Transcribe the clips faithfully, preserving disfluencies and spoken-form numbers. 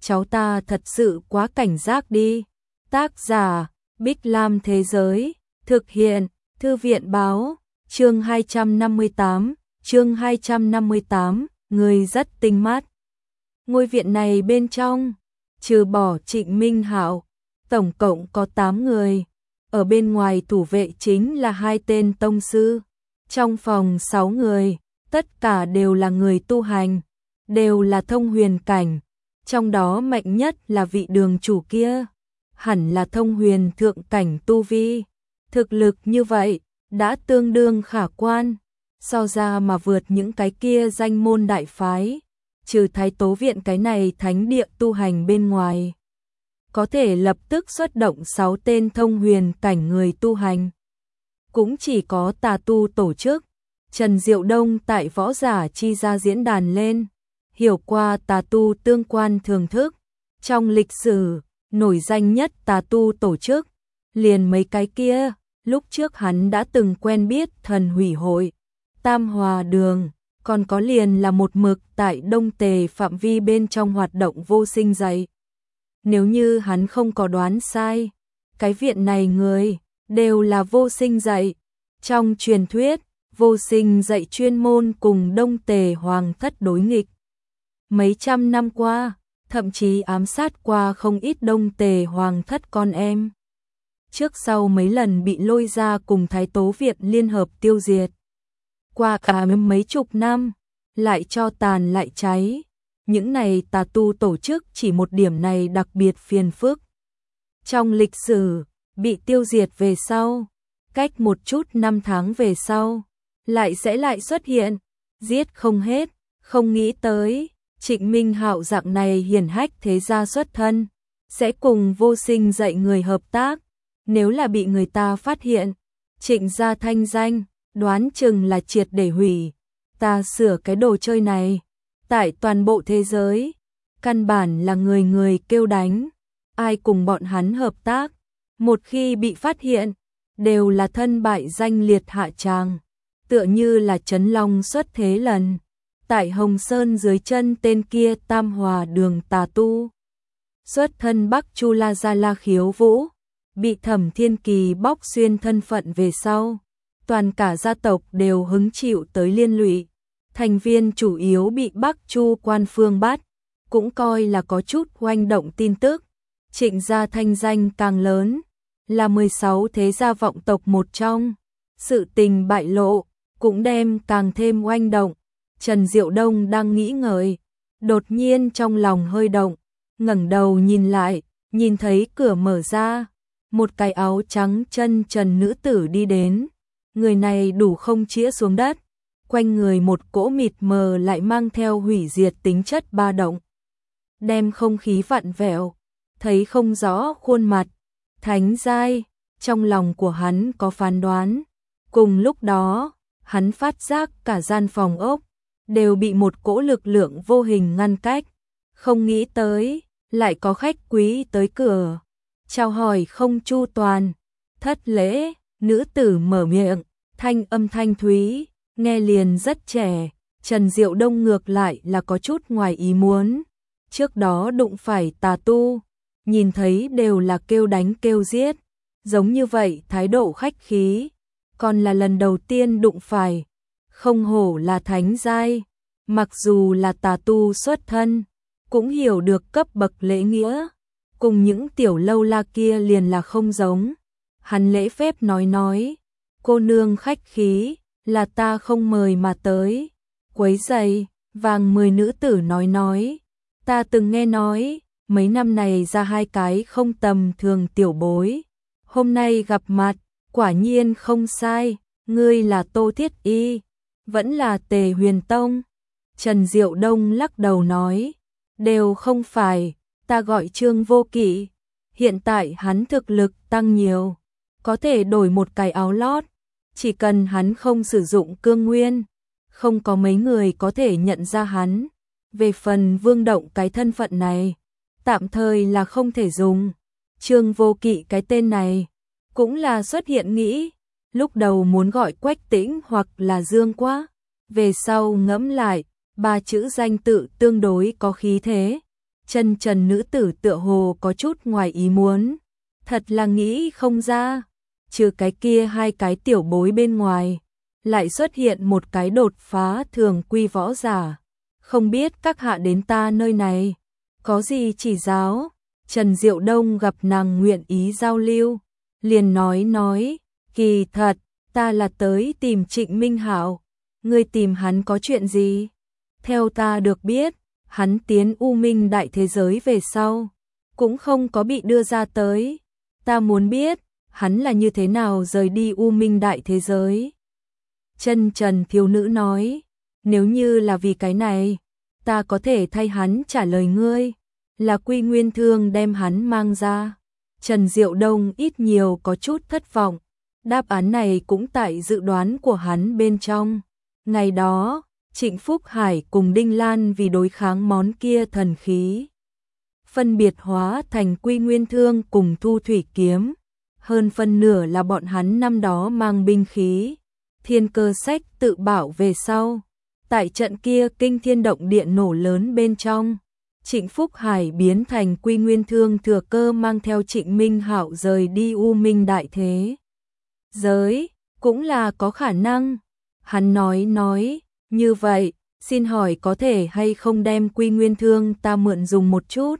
cháu ta thật sự quá cảnh giác đi. Tác giả, Bích Lam Thế Giới, thực hiện, Thư viện Báo, chương hai trăm năm mươi tám, chương hai trăm năm mươi tám, người rất tinh mắt. Ngôi viện này bên trong, trừ bỏ Trịnh Minh Hạo, tổng cộng có tám người. Ở bên ngoài thủ vệ chính là hai tên tông sư. Trong phòng sáu người, tất cả đều là người tu hành, đều là thông huyền cảnh. Trong đó mạnh nhất là vị đường chủ kia, hẳn là thông huyền thượng cảnh tu vi. Thực lực như vậy, đã tương đương khả quan, so ra mà vượt những cái kia danh môn đại phái. Trừ Thái Tố Viện cái này thánh địa tu hành bên ngoài, có thể lập tức xuất động sáu tên thông huyền cảnh người tu hành. Cũng chỉ có Tà Tu tổ chức. Trần Diệu Đông tại Võ Giả Chi ra diễn đàn lên, hiểu qua Tà Tu tương quan thưởng thức. Trong lịch sử, nổi danh nhất Tà Tu tổ chức, liền mấy cái kia, lúc trước hắn đã từng quen biết Thần Hủy Hội, Tam Hòa Đường, còn có liền là một mực tại Đông Tề phạm vi bên trong hoạt động Vô Sinh dạy. Nếu như hắn không có đoán sai, cái viện này người đều là Vô Sinh dạy. Trong truyền thuyết, Vô Sinh dạy chuyên môn cùng Đông Tề Hoàng thất đối nghịch. Mấy trăm năm qua, thậm chí ám sát qua không ít Đông Tề Hoàng thất con em. Trước sau mấy lần bị lôi ra cùng Thái Tố Viện liên hợp tiêu diệt. Qua cả mấy chục năm, lại cho tàn lại cháy. Những này Tà Tu tổ chức chỉ một điểm này đặc biệt phiền phức. Trong lịch sử, bị tiêu diệt về sau, cách một chút năm tháng về sau, lại sẽ lại xuất hiện, giết không hết, không nghĩ tới, Trịnh Minh Hạo dạng này hiển hách thế gia xuất thân, sẽ cùng Vô Sinh dạy người hợp tác. Nếu là bị người ta phát hiện, Trịnh gia thanh danh, đoán chừng là triệt để hủy. Ta sửa cái đồ chơi này, tại toàn bộ thế giới, căn bản là người người kêu đánh, ai cùng bọn hắn hợp tác, một khi bị phát hiện, đều là thân bại danh liệt hạ tràng, tựa như là Trấn Long xuất thế lần, tại Hồng Sơn dưới chân tên kia Tam Hòa Đường Tà Tu. Xuất thân Bắc Chu La Gia La Khiếu Vũ, bị Thẩm Thiên Kỳ bóc xuyên thân phận về sau, toàn cả gia tộc đều hứng chịu tới liên lụy. Thành viên chủ yếu bị Bắc Chu quan phương bắt, cũng coi là có chút oanh động tin tức. Trịnh gia thanh danh càng lớn, là mười sáu thế gia vọng tộc một trong. Sự tình bại lộ, cũng đem càng thêm oanh động. Trần Diệu Đông đang nghĩ ngợi, đột nhiên trong lòng hơi động, ngẩng đầu nhìn lại, nhìn thấy cửa mở ra, một cái áo trắng chân trần nữ tử đi đến. Người này đủ không chĩa xuống đất, quanh người một cỗ mịt mờ lại mang theo hủy diệt tính chất ba động, đem không khí vặn vẹo, thấy không rõ khuôn mặt. Thánh giai, trong lòng của hắn có phán đoán. Cùng lúc đó, hắn phát giác cả gian phòng ốc đều bị một cỗ lực lượng vô hình ngăn cách. Không nghĩ tới, lại có khách quý tới cửa, chào hỏi không chu toàn. Thất lễ, nữ tử mở miệng, thanh âm thanh thúy, nghe liền rất trẻ. Trần Diệu Đông ngược lại là có chút ngoài ý muốn. Trước đó đụng phải Tà Tu, nhìn thấy đều là kêu đánh kêu giết, giống như vậy thái độ khách khí, còn là lần đầu tiên đụng phải. Không hổ là thánh giai, mặc dù là Tà Tu xuất thân, cũng hiểu được cấp bậc lễ nghĩa, cùng những tiểu lâu la kia liền là không giống. Hắn lễ phép nói nói, cô nương khách khí, là ta không mời mà tới, quấy rầy. Vàng mười nữ tử nói nói, ta từng nghe nói, mấy năm này ra hai cái không tầm thường tiểu bối, hôm nay gặp mặt, quả nhiên không sai, ngươi là Tô Thiết Y, vẫn là Tề Huyền Tông. Trần Diệu Đông lắc đầu nói, đều không phải, ta gọi Trương Vô Kỵ. Hiện tại hắn thực lực tăng nhiều, có thể đổi một cái áo lót, chỉ cần hắn không sử dụng cương nguyên, không có mấy người có thể nhận ra hắn. Về phần Vương Động cái thân phận này, tạm thời là không thể dùng. Trương Vô Kỵ cái tên này, cũng là xuất hiện nghĩ, lúc đầu muốn gọi Quách Tĩnh hoặc là Dương Quá, về sau ngẫm lại, ba chữ danh tự tương đối có khí thế. Chân trần nữ tử tựa hồ có chút ngoài ý muốn, thật là nghĩ không ra, trừ cái kia hai cái tiểu bối bên ngoài, lại xuất hiện một cái đột phá thường quy võ giả. Không biết các hạ đến ta nơi này, có gì chỉ giáo? Trần Diệu Đông gặp nàng nguyện ý giao lưu, liền nói nói, kỳ thật, ta là tới tìm Trịnh Minh Hạo, ngươi tìm hắn có chuyện gì? Theo ta được biết, hắn tiến U Minh đại thế giới về sau, cũng không có bị đưa ra tới. Ta muốn biết, hắn là như thế nào rời đi U Minh đại thế giới. Chân trần thiếu nữ nói, nếu như là vì cái này, ta có thể thay hắn trả lời ngươi, là Quy Nguyên Thương đem hắn mang ra. Trần Diệu Đông ít nhiều có chút thất vọng, đáp án này cũng tại dự đoán của hắn bên trong. Ngày đó, Trịnh Phúc Hải cùng Đinh Lan vì đối kháng món kia thần khí, phân biệt hóa thành Quy Nguyên Thương cùng Thu Thủy Kiếm, hơn phân nửa là bọn hắn năm đó mang binh khí, Thiên Cơ Sách tự bảo về sau. Tại trận kia kinh thiên động địa nổ lớn bên trong, Trịnh Phúc Hải biến thành Quy Nguyên Thương thừa cơ mang theo Trịnh Minh Hạo rời đi U Minh đại thế giới, cũng là có khả năng. Hắn nói nói, như vậy, xin hỏi có thể hay không đem Quy Nguyên Thương ta mượn dùng một chút?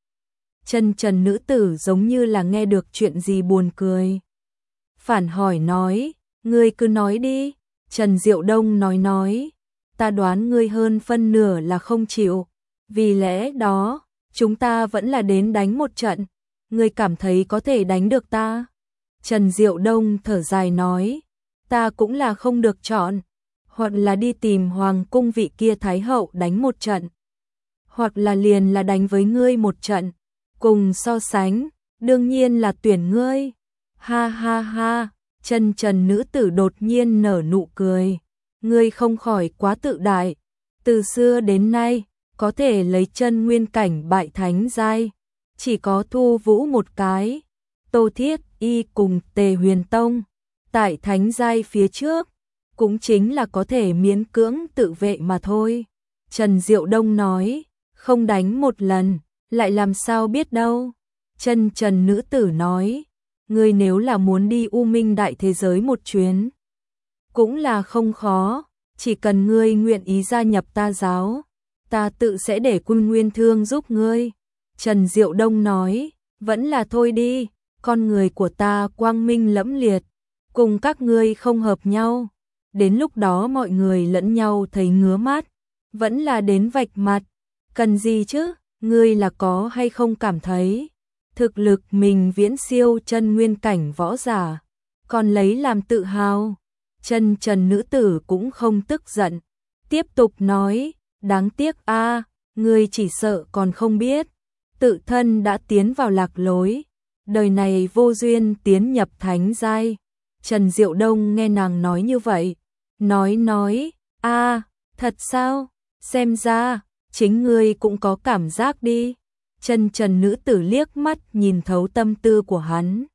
Chân trần nữ tử giống như là nghe được chuyện gì buồn cười. Phản hỏi nói, ngươi cứ nói đi. Trần Diệu Đông nói nói, ta đoán ngươi hơn phân nửa là không chịu, vì lẽ đó, chúng ta vẫn là đến đánh một trận, ngươi cảm thấy có thể đánh được ta? Trần Diệu Đông thở dài nói, ta cũng là không được chọn, hoặc là đi tìm hoàng cung vị kia thái hậu đánh một trận, hoặc là liền là đánh với ngươi một trận, cùng so sánh, đương nhiên là tuyển ngươi. Ha ha ha, chân trần nữ tử đột nhiên nở nụ cười, ngươi không khỏi quá tự đại, từ xưa đến nay, có thể lấy chân nguyên cảnh bại thánh giai, chỉ có Thu Vũ một cái, Tô Thiết Y cùng Tề Huyền Tông, tại thánh giai phía trước, cũng chính là có thể miễn cưỡng tự vệ mà thôi. Trần Diệu Đông nói, không đánh một lần, lại làm sao biết đâu. Chân trần nữ tử nói, ngươi nếu là muốn đi U Minh đại thế giới một chuyến, cũng là không khó, chỉ cần ngươi nguyện ý gia nhập ta giáo, ta tự sẽ để Quân Nguyên Thương giúp ngươi. Trần Diệu Đông nói, vẫn là thôi đi, con người của ta quang minh lẫm liệt, cùng các ngươi không hợp nhau, đến lúc đó mọi người lẫn nhau thấy ngứa mắt, vẫn là đến vạch mặt, cần gì chứ, ngươi là có hay không cảm thấy, thực lực mình viễn siêu chân nguyên cảnh võ giả, còn lấy làm tự hào. Chân trần nữ tử cũng không tức giận, tiếp tục nói, đáng tiếc a, ngươi chỉ sợ còn không biết, tự thân đã tiến vào lạc lối, đời này vô duyên tiến nhập thánh giai. Trần Diệu Đông nghe nàng nói như vậy, nói nói, a, thật sao, xem ra, chính ngươi cũng có cảm giác đi. Chân trần nữ tử liếc mắt nhìn thấu tâm tư của hắn,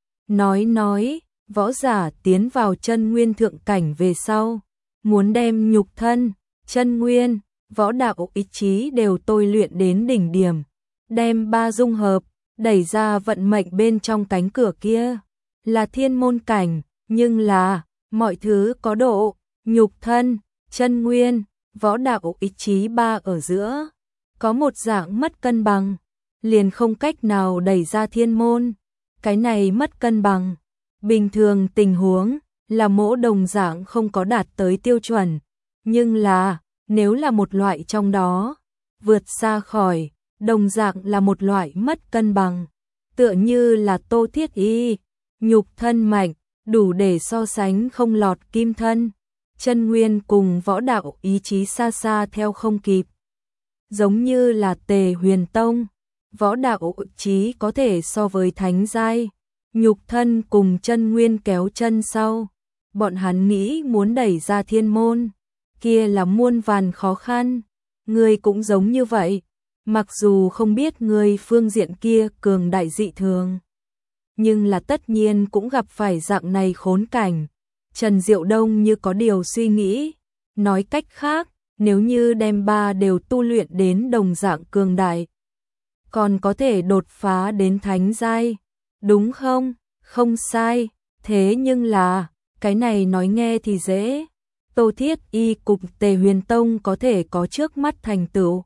nói nói, võ giả tiến vào chân nguyên thượng cảnh về sau, muốn đem nhục thân, chân nguyên, võ đạo ý chí đều tôi luyện đến đỉnh điểm, đem ba dung hợp, đẩy ra vận mệnh bên trong cánh cửa kia, là thiên môn cảnh, nhưng là, mọi thứ có độ, nhục thân, chân nguyên, võ đạo ý chí ba ở giữa, có một dạng mất cân bằng, liền không cách nào đẩy ra thiên môn. Cái này mất cân bằng, bình thường tình huống là mỗi đồng dạng không có đạt tới tiêu chuẩn, nhưng là, nếu là một loại trong đó, vượt xa khỏi, đồng dạng là một loại mất cân bằng, tựa như là Tô Thiết Y, nhục thân mạnh, đủ để so sánh không lọt kim thân, chân nguyên cùng võ đạo ý chí xa xa theo không kịp. Giống như là Tề Huyền Tông, võ đạo ý chí có thể so với thánh giai, nhục thân cùng chân nguyên kéo chân sau, bọn hắn nghĩ muốn đẩy ra thiên môn, kia là muôn vàn khó khăn, ngươi cũng giống như vậy, mặc dù không biết ngươi phương diện kia cường đại dị thường, nhưng là tất nhiên cũng gặp phải dạng này khốn cảnh. Trần Diệu Đông như có điều suy nghĩ, nói cách khác, nếu như đem ba đều tu luyện đến đồng dạng cường đại, còn có thể đột phá đến thánh giai, đúng không? Không sai, thế nhưng là, cái này nói nghe thì dễ. Tô Thiết Y cùng Tề Huyền Tông có thể có trước mắt thành tựu,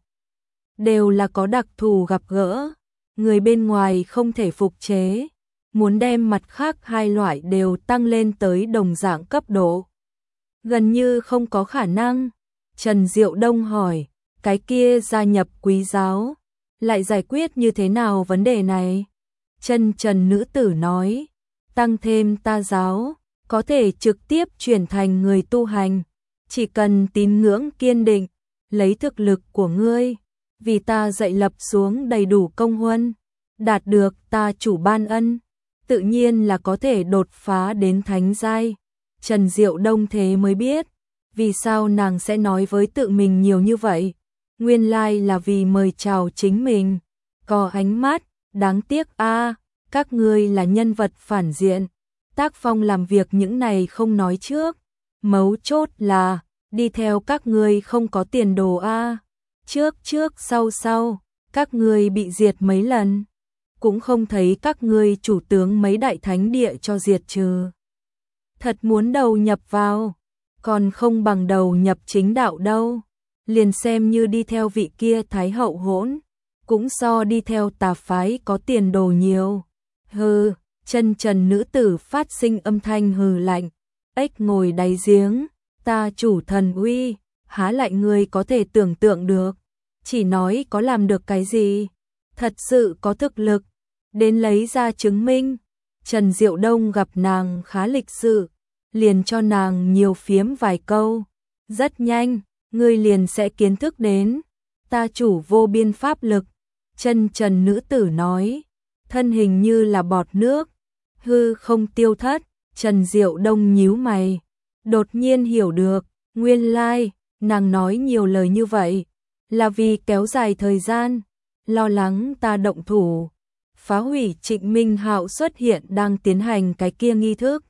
đều là có đặc thù gặp gỡ, người bên ngoài không thể phục chế, muốn đem mặt khác hai loại đều tăng lên tới đồng dạng cấp độ, gần như không có khả năng. Trần Diệu Đông hỏi, cái kia gia nhập Quý giáo, lại giải quyết như thế nào vấn đề này? Chân Trần nữ tử nói, tăng thêm ta giáo, có thể trực tiếp chuyển thành người tu hành, chỉ cần tín ngưỡng kiên định, lấy thực lực của ngươi, vì ta dạy lập xuống đầy đủ công huân, đạt được ta chủ ban ân, tự nhiên là có thể đột phá đến thánh giai. Trần Diệu Đông thế mới biết, vì sao nàng sẽ nói với tự mình nhiều như vậy, nguyên lai là vì mời chào chính mình, có ánh mắt, đáng tiếc a, các ngươi là nhân vật phản diện, tác phong làm việc những này không nói trước, mấu chốt là, đi theo các ngươi không có tiền đồ a, trước trước sau sau, các ngươi bị diệt mấy lần, cũng không thấy các ngươi chủ tướng mấy đại thánh địa cho diệt trừ. Thật muốn đầu nhập vào, còn không bằng đầu nhập chính đạo đâu, liền xem như đi theo vị kia thái hậu hỗn, cũng so đi theo tà phái có tiền đồ nhiều. Hừ, Chân Trần nữ tử phát sinh âm thanh hừ lạnh, ếch ngồi đáy giếng, ta chủ thần uy, há lại người có thể tưởng tượng được, chỉ nói có làm được cái gì, thật sự có thực lực, đến lấy ra chứng minh. Trần Diệu Đông gặp nàng khá lịch sự, liền cho nàng nhiều phiếm vài câu, rất nhanh, ngươi liền sẽ kiến thức đến, ta chủ vô biên pháp lực. Chân Trần nữ tử nói, thân hình như là bọt nước, hư không tiêu thất. Trần Diệu Đông nhíu mày, đột nhiên hiểu được, nguyên lai, nàng nói nhiều lời như vậy, là vì kéo dài thời gian, lo lắng ta động thủ, phá hủy Trịnh Minh Hạo xuất hiện đang tiến hành cái kia nghi thức.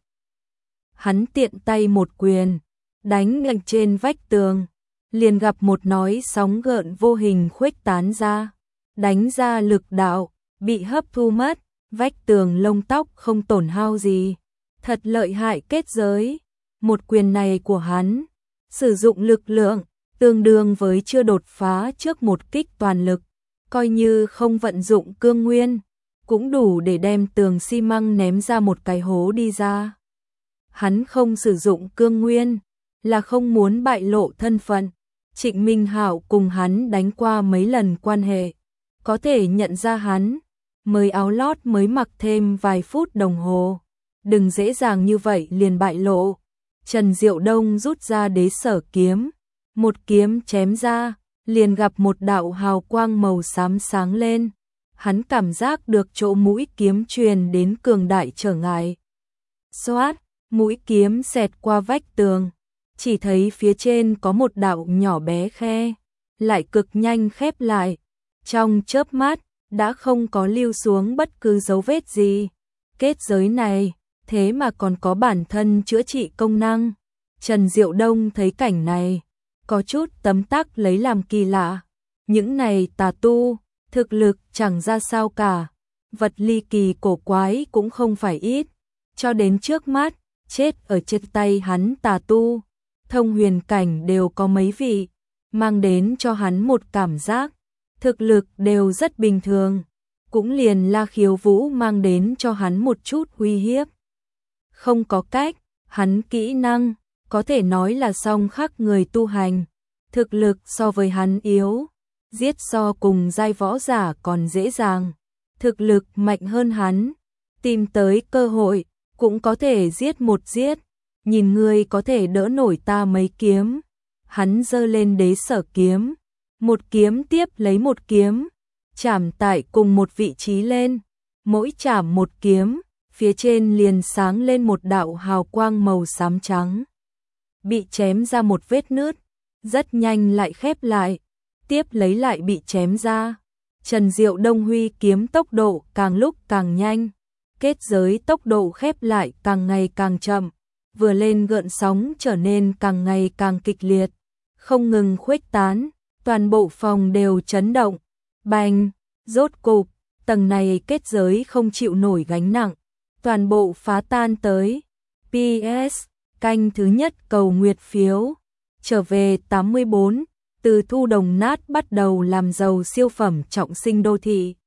Hắn tiện tay một quyền, đánh ngạnh trên vách tường, liền gặp một nói sóng gợn vô hình khuếch tán ra, đánh ra lực đạo, bị hấp thu mất, vách tường lông tóc không tổn hao gì, thật lợi hại kết giới. Một quyền này của hắn, sử dụng lực lượng, tương đương với chưa đột phá trước một kích toàn lực, coi như không vận dụng cương nguyên, cũng đủ để đem tường xi măng ném ra một cái hố đi ra. Hắn không sử dụng cương nguyên, là không muốn bại lộ thân phận. Trịnh Minh Hạo cùng hắn đánh qua mấy lần quan hệ, có thể nhận ra hắn, mới áo lót mới mặc thêm vài phút đồng hồ, đừng dễ dàng như vậy liền bại lộ. Trần Diệu Đông rút ra đế sở kiếm, một kiếm chém ra, liền gặp một đạo hào quang màu xám sáng lên, hắn cảm giác được chỗ mũi kiếm truyền đến cường đại trở ngại. Xoát, mũi kiếm xẹt qua vách tường, chỉ thấy phía trên có một đạo nhỏ bé khe, lại cực nhanh khép lại, trong chớp mắt, đã không có lưu xuống bất cứ dấu vết gì. Kết giới này, thế mà còn có bản thân chữa trị công năng. Trần Diệu Đông thấy cảnh này, có chút tấm tắc lấy làm kỳ lạ. Những này tà tu, thực lực chẳng ra sao cả, vật ly kỳ cổ quái cũng không phải ít. Cho đến trước mắt, chết ở trên tay hắn tà tu, thông huyền cảnh đều có mấy vị, mang đến cho hắn một cảm giác, thực lực đều rất bình thường, cũng liền La Khiếu Vũ mang đến cho hắn một chút uy hiếp. Không có cách, hắn kỹ năng, có thể nói là song khắc người tu hành, thực lực so với hắn yếu, giết so cùng giai võ giả còn dễ dàng, thực lực mạnh hơn hắn, tìm tới cơ hội, cũng có thể giết một giết, nhìn ngươi có thể đỡ nổi ta mấy kiếm. Hắn giơ lên đế sở kiếm, một kiếm tiếp lấy một kiếm, chạm tại cùng một vị trí lên, mỗi chạm một kiếm, phía trên liền sáng lên một đạo hào quang màu xám trắng, bị chém ra một vết nứt, rất nhanh lại khép lại, tiếp lấy lại bị chém ra. Trần Diệu Đông huy kiếm tốc độ càng lúc càng nhanh, kết giới tốc độ khép lại càng ngày càng chậm, vừa lên gợn sóng trở nên càng ngày càng kịch liệt, không ngừng khuếch tán, toàn bộ phòng đều chấn động. Bành, Rốt cục, tầng này kết giới không chịu nổi gánh nặng, toàn bộ phá tan tới. pê ét, canh thứ nhất cầu nguyệt phiếu, trở về tám mươi bốn, từ thu đồng nát bắt đầu làm giàu siêu phẩm trọng sinh đô thị.